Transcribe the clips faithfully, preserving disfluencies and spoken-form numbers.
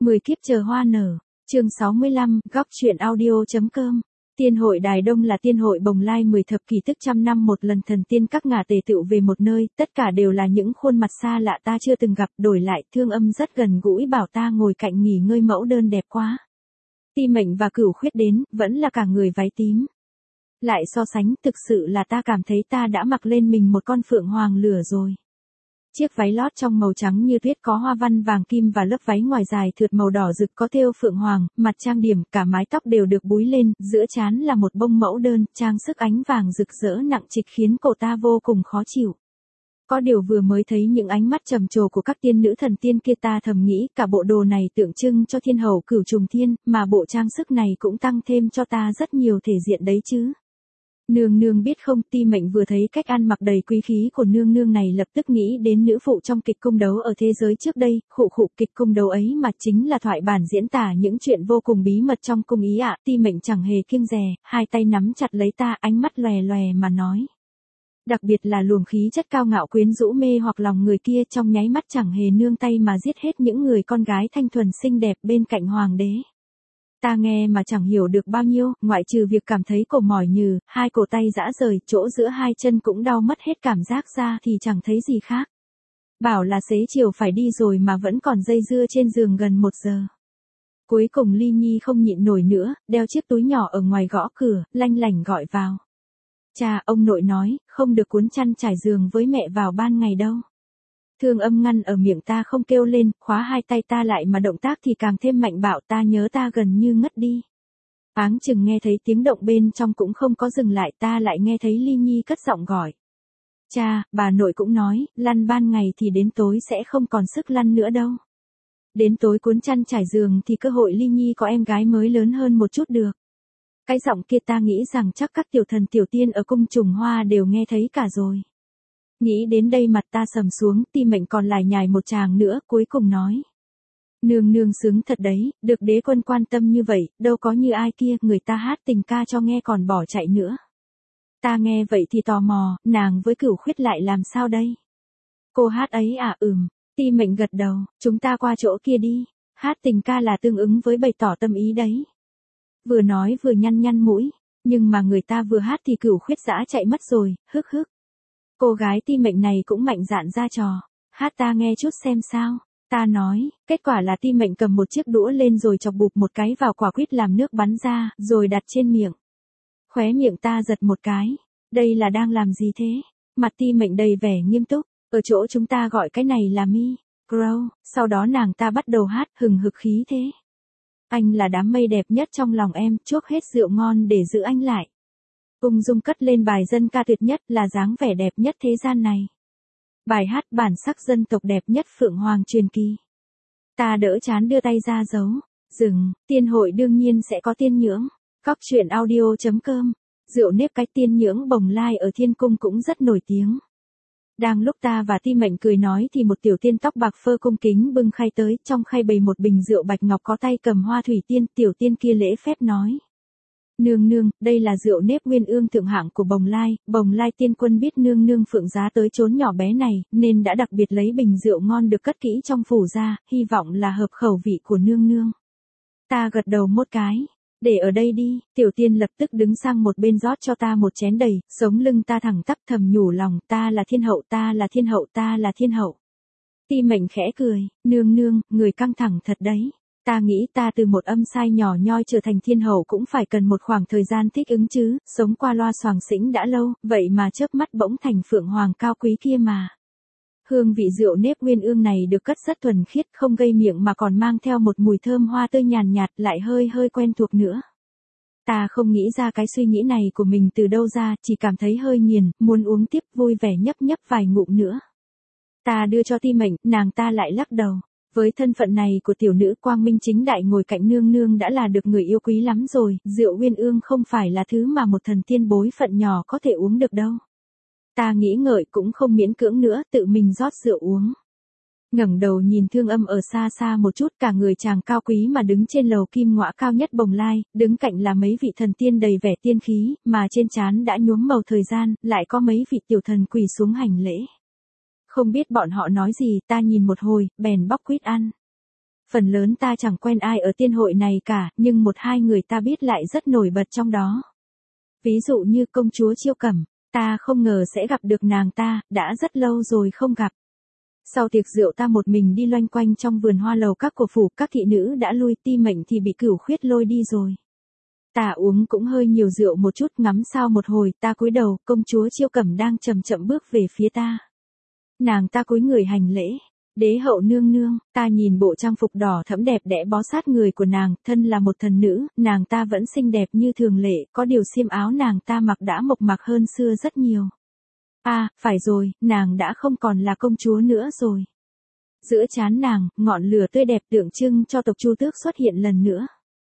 mười kiếp chờ hoa nở, chương sáu mươi lăm, góc truyện audio.com. Tiên hội Đài Đông là tiên hội bồng lai mười thập kỷ tức trăm năm một lần thần tiên các ngả tề tựu về một nơi, tất cả đều là những khuôn mặt xa lạ ta chưa từng gặp, đổi lại Thương Âm rất gần gũi bảo ta ngồi cạnh nghỉ ngơi mẫu đơn đẹp quá. Ti Mệnh và Cửu Khuyết đến, vẫn là cả người váy tím. Lại so sánh, thực sự là ta cảm thấy ta đã mặc lên mình một con phượng hoàng lửa rồi. Chiếc váy lót trong màu trắng như tuyết có hoa văn vàng kim và lớp váy ngoài dài thượt màu đỏ rực có thêu phượng hoàng, mặt trang điểm, cả mái tóc đều được búi lên, giữa trán là một bông mẫu đơn, trang sức ánh vàng rực rỡ nặng trịch khiến cổ ta vô cùng khó chịu. Có điều vừa mới thấy những ánh mắt trầm trồ của các tiên nữ thần tiên kia ta thầm nghĩ cả bộ đồ này tượng trưng cho thiên hậu Cửu Trùng Thiên, mà bộ trang sức này cũng tăng thêm cho ta rất nhiều thể diện đấy chứ. Nương nương biết không, Ti Mệnh vừa thấy cách ăn mặc đầy quý khí của nương nương này lập tức nghĩ đến nữ phụ trong kịch cung đấu ở thế giới trước đây, khụ khụ kịch cung đấu ấy mà chính là thoại bản diễn tả những chuyện vô cùng bí mật trong cung ý ạ. Ti Mệnh chẳng hề kiêng dè, hai tay nắm chặt lấy ta, ánh mắt lòe lòe mà nói. Đặc biệt là luồng khí chất cao ngạo quyến rũ mê hoặc lòng người kia trong nháy mắt chẳng hề nương tay mà giết hết những người con gái thanh thuần xinh đẹp bên cạnh hoàng đế. Ta nghe mà chẳng hiểu được bao nhiêu, ngoại trừ việc cảm thấy cổ mỏi nhừ, hai cổ tay rã rời, chỗ giữa hai chân cũng đau mất hết cảm giác ra thì chẳng thấy gì khác. Bảo là xế chiều phải đi rồi mà vẫn còn dây dưa trên giường gần một giờ. Cuối cùng Ly Nhi không nhịn nổi nữa, đeo chiếc túi nhỏ ở ngoài gõ cửa, lanh lảnh gọi vào. Cha, ông nội nói, không được cuốn chăn trải giường với mẹ vào ban ngày đâu. Thương Âm ngăn ở miệng ta không kêu lên, khóa hai tay ta lại mà động tác thì càng thêm mạnh bạo, ta nhớ ta gần như ngất đi. Áng chừng nghe thấy tiếng động bên trong cũng không có dừng lại, ta lại nghe thấy Ly Nhi cất giọng gọi. Cha, bà nội cũng nói, lăn ban ngày thì đến tối sẽ không còn sức lăn nữa đâu. Đến tối cuốn chăn trải giường thì cơ hội Ly Nhi có em gái mới lớn hơn một chút được. Cái giọng kia ta nghĩ rằng chắc các tiểu thần tiểu tiên ở cung Trùng Hoa đều nghe thấy cả rồi. Nghĩ đến đây mặt ta sầm xuống, Ti Mệnh còn lải nhải một tràng nữa, cuối cùng nói. Nương nương sướng thật đấy, được đế quân quan tâm như vậy, đâu có như ai kia, người ta hát tình ca cho nghe còn bỏ chạy nữa. Ta nghe vậy thì tò mò, nàng với Cửu Khuyết lại làm sao đây? Cô hát ấy à? Ừm. Ti Mệnh gật đầu, chúng ta qua chỗ kia đi, hát tình ca là tương ứng với bày tỏ tâm ý đấy. Vừa nói vừa nhăn nhăn mũi, nhưng mà người ta vừa hát thì Cửu Khuyết dã chạy mất rồi, hức hức. Cô gái Ti Mệnh này cũng mạnh dạn ra trò, hát ta nghe chút xem sao. Ta nói, kết quả là Ti Mệnh cầm một chiếc đũa lên rồi chọc bụp một cái vào quả quýt làm nước bắn ra, rồi đặt trên miệng. Khóe miệng ta giật một cái, đây là đang làm gì thế? Mặt Ti Mệnh đầy vẻ nghiêm túc, ở chỗ chúng ta gọi cái này là mi, grow, sau đó nàng ta bắt đầu hát hừng hực khí thế. Anh là đám mây đẹp nhất trong lòng em, chuốc hết rượu ngon để giữ anh lại. Ung dung cất lên bài dân ca tuyệt nhất là dáng vẻ đẹp nhất thế gian này. Bài hát bản sắc dân tộc đẹp nhất Phượng Hoàng truyền kỳ. Ta đỡ chán đưa tay ra giấu. Dừng, tiên hội đương nhiên sẽ có tiên nhưỡng. Góc truyện audio.com. Rượu nếp cái tiên nhưỡng bồng lai ở thiên cung cũng rất nổi tiếng. Đang lúc ta và Ti Mệnh cười nói thì một tiểu tiên tóc bạc phơ cung kính bưng khay tới, trong khay bày một bình rượu bạch ngọc có tay cầm hoa thủy tiên, tiểu tiên kia lễ phép nói. Nương nương, đây là rượu nếp nguyên ương thượng hạng của bồng lai, bồng lai tiên quân biết nương nương phượng giá tới chốn nhỏ bé này, nên đã đặc biệt lấy bình rượu ngon được cất kỹ trong phủ ra, hy vọng là hợp khẩu vị của nương nương. Ta gật đầu một cái, để ở đây đi, tiểu tiên lập tức đứng sang một bên rót cho ta một chén đầy, sống lưng ta thẳng tắp thầm nhủ lòng, ta là thiên hậu, ta là thiên hậu, ta là thiên hậu. Ti Mệnh khẽ cười, nương nương, người căng thẳng thật đấy. Ta nghĩ ta từ một âm sai nhỏ nhoi trở thành thiên hậu cũng phải cần một khoảng thời gian thích ứng chứ, sống qua loa xoàng xĩnh đã lâu, vậy mà chớp mắt bỗng thành phượng hoàng cao quý kia mà. Hương vị rượu nếp nguyên ương này được cất rất thuần khiết, không gây miệng mà còn mang theo một mùi thơm hoa tươi nhàn nhạt, lại hơi hơi quen thuộc nữa. Ta không nghĩ ra cái suy nghĩ này của mình từ đâu ra, chỉ cảm thấy hơi nghiền, muốn uống tiếp vui vẻ nhấp nhấp vài ngụm nữa. Ta đưa cho Ti Mệnh, nàng ta lại lắc đầu. Với thân phận này của tiểu nữ quang minh chính đại ngồi cạnh nương nương đã là được người yêu quý lắm rồi, rượu nguyên ương không phải là thứ mà một thần tiên bối phận nhỏ có thể uống được đâu. Ta nghĩ ngợi cũng không miễn cưỡng nữa, tự mình rót rượu uống. Ngẩng đầu nhìn Thương Âm ở xa xa một chút, cả người chàng cao quý mà đứng trên lầu kim ngõa cao nhất bồng lai, đứng cạnh là mấy vị thần tiên đầy vẻ tiên khí, mà trên trán đã nhuốm màu thời gian, lại có mấy vị tiểu thần quỳ xuống hành lễ. Không biết bọn họ nói gì, ta nhìn một hồi, bèn bóc quýt ăn. Phần lớn ta chẳng quen ai ở tiên hội này cả, nhưng một hai người ta biết lại rất nổi bật trong đó. Ví dụ như công chúa Chiêu Cẩm, ta không ngờ sẽ gặp được nàng ta, đã rất lâu rồi không gặp. Sau tiệc rượu ta một mình đi loanh quanh trong vườn hoa lầu các của phủ, các thị nữ đã lui, Ti Mệnh thì bị Cửu Khuyết lôi đi rồi. Ta uống cũng hơi nhiều rượu một chút, ngắm sao một hồi, ta cúi đầu, công chúa Chiêu Cẩm đang chậm chậm bước về phía ta. Nàng ta cúi người hành lễ. Đế hậu nương nương, ta nhìn bộ trang phục đỏ thẫm đẹp đẽ bó sát người của nàng, thân là một thần nữ, nàng ta vẫn xinh đẹp như thường lệ, có điều xiêm áo nàng ta mặc đã mộc mạc hơn xưa rất nhiều. À, phải rồi, nàng đã không còn là công chúa nữa rồi. Giữa trán nàng, ngọn lửa tươi đẹp tượng trưng cho tộc Chu Tước xuất hiện lần nữa.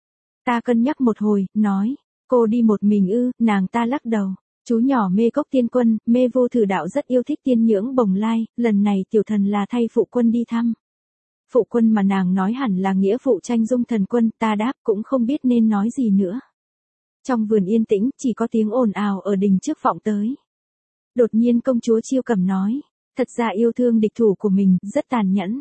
Ta cân nhắc một hồi, nói, cô đi một mình ư, nàng ta lắc đầu. Chú nhỏ Mê Cốc Tiên Quân, Mê Vô Thử Đạo rất yêu thích tiên nhưỡng Bồng Lai, lần này tiểu thần là thay phụ quân đi thăm. Phụ quân mà nàng nói hẳn là nghĩa phụ Tranh Dung thần quân, ta đáp cũng không biết nên nói gì nữa. Trong vườn yên tĩnh, chỉ có tiếng ồn ào ở đình trước vọng tới. Đột nhiên công chúa Chiêu Cẩm nói, thật ra yêu thương địch thủ của mình, rất tàn nhẫn.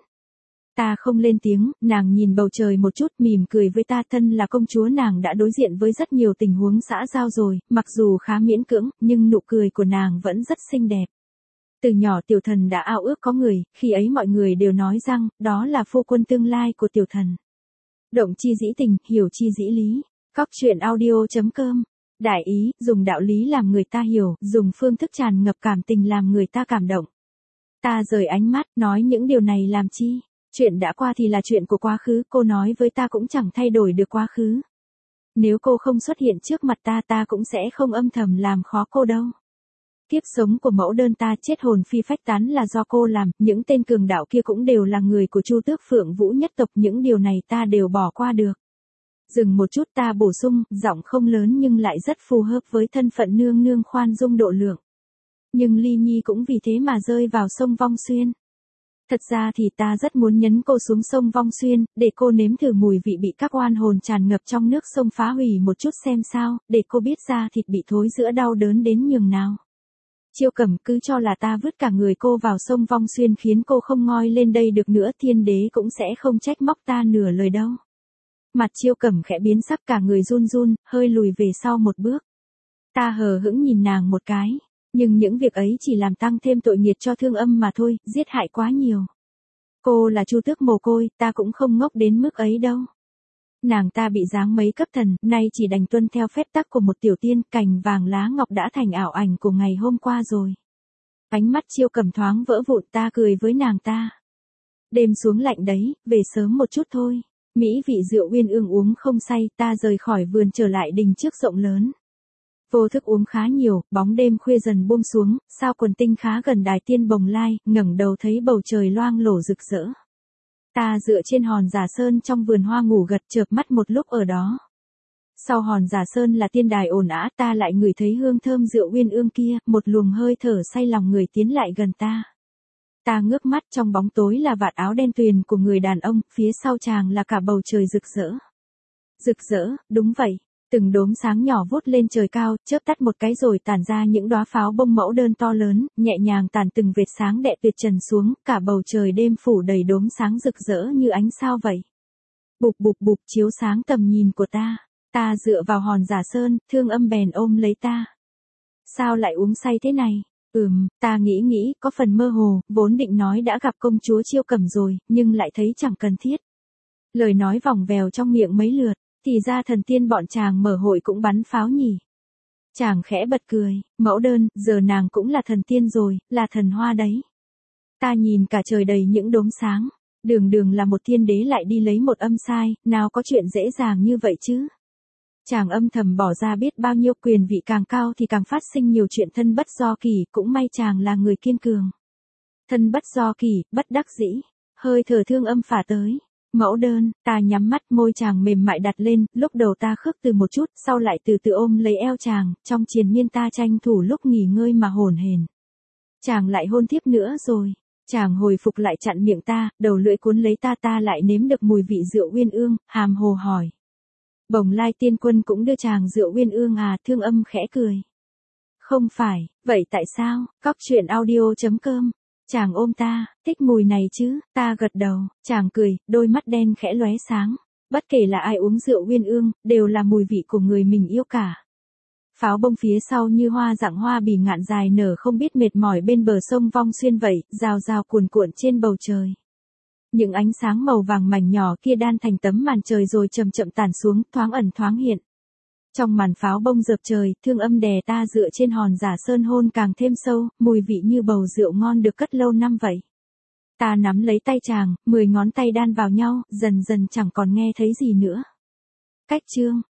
Ta không lên tiếng, nàng nhìn bầu trời một chút mỉm cười với ta, thân là công chúa nàng đã đối diện với rất nhiều tình huống xã giao rồi, mặc dù khá miễn cưỡng, nhưng nụ cười của nàng vẫn rất xinh đẹp. Từ nhỏ tiểu thần đã ao ước có người, khi ấy mọi người đều nói rằng, đó là phu quân tương lai của tiểu thần. Động chi dĩ tình, hiểu chi dĩ lý. Góc truyện audio chấm com. Đại ý, dùng đạo lý làm người ta hiểu, dùng phương thức tràn ngập cảm tình làm người ta cảm động. Ta rời ánh mắt, nói những điều này làm chi? Chuyện đã qua thì là chuyện của quá khứ, cô nói với ta cũng chẳng thay đổi được quá khứ. Nếu cô không xuất hiện trước mặt ta, ta cũng sẽ không âm thầm làm khó cô đâu. Kiếp sống của mẫu đơn ta chết hồn phi phách tán là do cô làm, những tên cường đạo kia cũng đều là người của Chu Tước Phượng Vũ nhất tộc, những điều này ta đều bỏ qua được. Dừng một chút ta bổ sung, giọng không lớn nhưng lại rất phù hợp với thân phận nương nương khoan dung độ lượng. Nhưng Ly Nhi cũng vì thế mà rơi vào sông Vong Xuyên. Thật ra thì ta rất muốn nhấn cô xuống sông Vong Xuyên, để cô nếm thử mùi vị bị các oan hồn tràn ngập trong nước sông phá hủy một chút xem sao, để cô biết da thịt bị thối rữa đau đớn đến nhường nào. Chiêu Cẩm cứ cho là ta vứt cả người cô vào sông Vong Xuyên khiến cô không ngoi lên đây được nữa, thiên đế cũng sẽ không trách móc ta nửa lời đâu. Mặt Chiêu Cẩm khẽ biến sắc, cả người run run, hơi lùi về sau một bước. Ta hờ hững nhìn nàng một cái. Nhưng những việc ấy chỉ làm tăng thêm tội nghiệt cho Thương Âm mà thôi, giết hại quá nhiều. Cô là Chu Tước mồ côi, ta cũng không ngốc đến mức ấy đâu. Nàng ta bị giáng mấy cấp thần, nay chỉ đành tuân theo phép tắc của một tiểu tiên, cành vàng lá ngọc đã thành ảo ảnh của ngày hôm qua rồi. Ánh mắt Chiêu Cẩm thoáng vỡ vụn, ta cười với nàng ta. Đêm xuống lạnh đấy, về sớm một chút thôi. Mỹ vị rượu uyên ương uống không say, ta rời khỏi vườn trở lại đình trước rộng lớn. Vô thức uống khá nhiều, bóng đêm khuya dần buông xuống, sao quần tinh khá gần đài tiên Bồng Lai, ngẩng đầu thấy bầu trời loang lổ rực rỡ. Ta dựa trên hòn Giả Sơn trong vườn hoa ngủ gật, chợp mắt một lúc ở đó. Sau hòn Giả Sơn là tiên đài ồn ào, ta lại ngửi thấy hương thơm rượu uyên ương kia, một luồng hơi thở say lòng người tiến lại gần ta. Ta ngước mắt, trong bóng tối là vạt áo đen tuyền của người đàn ông, phía sau chàng là cả bầu trời rực rỡ. Rực rỡ, đúng vậy. Từng đốm sáng nhỏ vút lên trời cao, chớp tắt một cái rồi tản ra những đóa pháo bông mẫu đơn to lớn, nhẹ nhàng tản từng vệt sáng đẹp tuyệt trần xuống, cả bầu trời đêm phủ đầy đốm sáng rực rỡ như ánh sao vậy. Bụp bụp bụp chiếu sáng tầm nhìn của ta, ta dựa vào hòn Giả Sơn, Thương Âm bèn ôm lấy ta. Sao lại uống say thế này? Ừm, ta nghĩ nghĩ, có phần mơ hồ, vốn định nói đã gặp công chúa Chiêu Cẩm rồi, nhưng lại thấy chẳng cần thiết. Lời nói vòng vèo trong miệng mấy lượt. Thì ra thần tiên bọn chàng mở hội cũng bắn pháo nhỉ. Chàng khẽ bật cười, mẫu đơn, giờ nàng cũng là thần tiên rồi, là thần hoa đấy. Ta nhìn cả trời đầy những đốm sáng, đường đường là một thiên đế lại đi lấy một âm sai, nào có chuyện dễ dàng như vậy chứ. Chàng âm thầm bỏ ra biết bao nhiêu, quyền vị càng cao thì càng phát sinh nhiều chuyện thân bất do kỳ, cũng may chàng là người kiên cường. Thân bất do kỳ, bất đắc dĩ, hơi thở Thương Âm phả tới. Mẫu đơn, ta nhắm mắt, môi chàng mềm mại đặt lên, lúc đầu ta khước từ một chút, sau lại từ từ ôm lấy eo chàng, trong triền miên ta tranh thủ lúc nghỉ ngơi mà hổn hển. Chàng lại hôn tiếp nữa rồi, chàng hồi phục lại chặn miệng ta, đầu lưỡi cuốn lấy ta, ta lại nếm được mùi vị rượu uyên ương, hàm hồ hỏi. Bồng Lai tiên quân cũng đưa chàng rượu uyên ương à? Thương Âm khẽ cười. Không phải, vậy tại sao? Góc truyện audio chấm com Chàng ôm ta, thích mùi này chứ, ta gật đầu, chàng cười, đôi mắt đen khẽ lóe sáng. Bất kể là ai uống rượu uyên ương, đều là mùi vị của người mình yêu cả. Pháo bông phía sau như hoa dạng hoa bì ngạn dài nở không biết mệt mỏi bên bờ sông Vong Xuyên vậy, rào rào cuồn cuộn trên bầu trời. Những ánh sáng màu vàng mảnh nhỏ kia đan thành tấm màn trời rồi chậm chậm tản xuống, thoáng ẩn thoáng hiện. Trong màn pháo bông dợp trời, thương âm đè ta dựa trên hòn giả sơn hôn càng thêm sâu, mùi vị như bầu rượu ngon được cất lâu năm vậy. Ta nắm lấy tay chàng, mười ngón tay đan vào nhau, dần dần chẳng còn nghe thấy gì nữa. Cách chương